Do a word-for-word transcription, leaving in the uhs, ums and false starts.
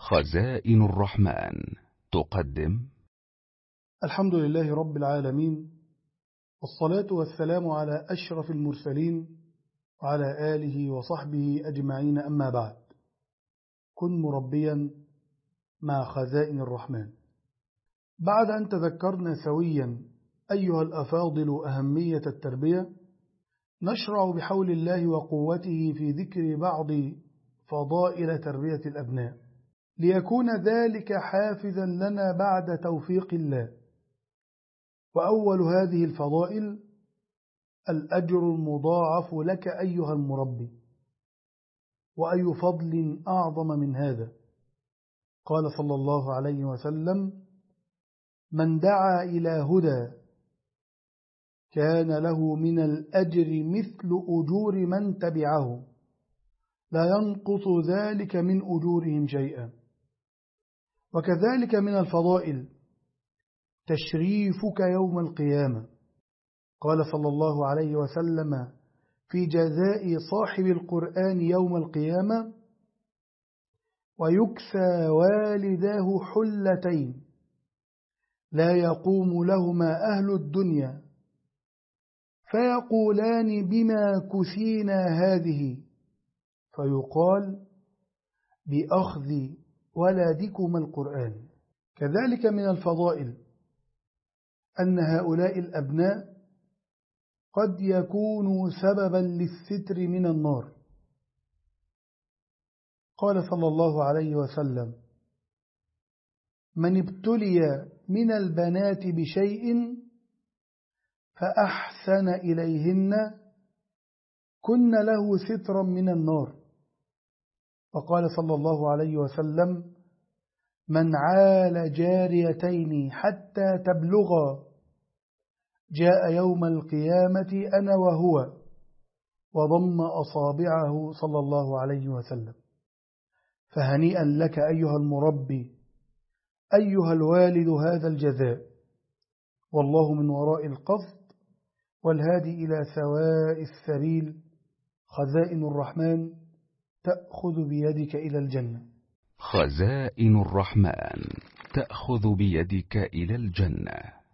خزائن الرحمن تقدم. الحمد لله رب العالمين، والصلاة والسلام على أشرف المرسلين وعلى آله وصحبه أجمعين، أما بعد. كن مربيا مع خزائن الرحمن. بعد أن تذكرنا سويا أيها الأفاضل أهمية التربية، نشرع بحول الله وقوته في ذكر بعض فضائل تربية الأبناء، ليكون ذلك حافزا لنا بعد توفيق الله. وأول هذه الفضائل الأجر المضاعف لك أيها المربي. وأي فضل أعظم من هذا؟ قال صلى الله عليه وسلم: من دعا إلى هدى كان له من الأجر مثل أجور من تبعه، لا ينقص ذلك من أجورهم شيئا. وكذلك من الفضائل تشريفك يوم القيامة. قال صلى الله عليه وسلم في جزاء صاحب القرآن يوم القيامة: ويكسى والداه حلتين لا يقوم لهما أهل الدنيا فيقولان بما كسينا هذه، فيقال بأخذ ولدكما القرآن. كذلك من الفضائل أن هؤلاء الأبناء قد يكونوا سببا للستر من النار. قال صلى الله عليه وسلم: من ابتلي من البنات بشيء فأحسن إليهن كن له سترا من النار. وقال صلى الله عليه وسلم: من عال جاريتين حتى تبلغا جاء يوم القيامة أنا وهو، وضم أصابعه صلى الله عليه وسلم. فهنيئا لك أيها المربي، أيها الوالد، هذا الجزاء، والله من وراء القصد والهادي إلى سواء السبيل. خزائن الرحمن تأخذ بيدك إلى الجنة. خزائن الرحمن تأخذ بيدك إلى الجنة.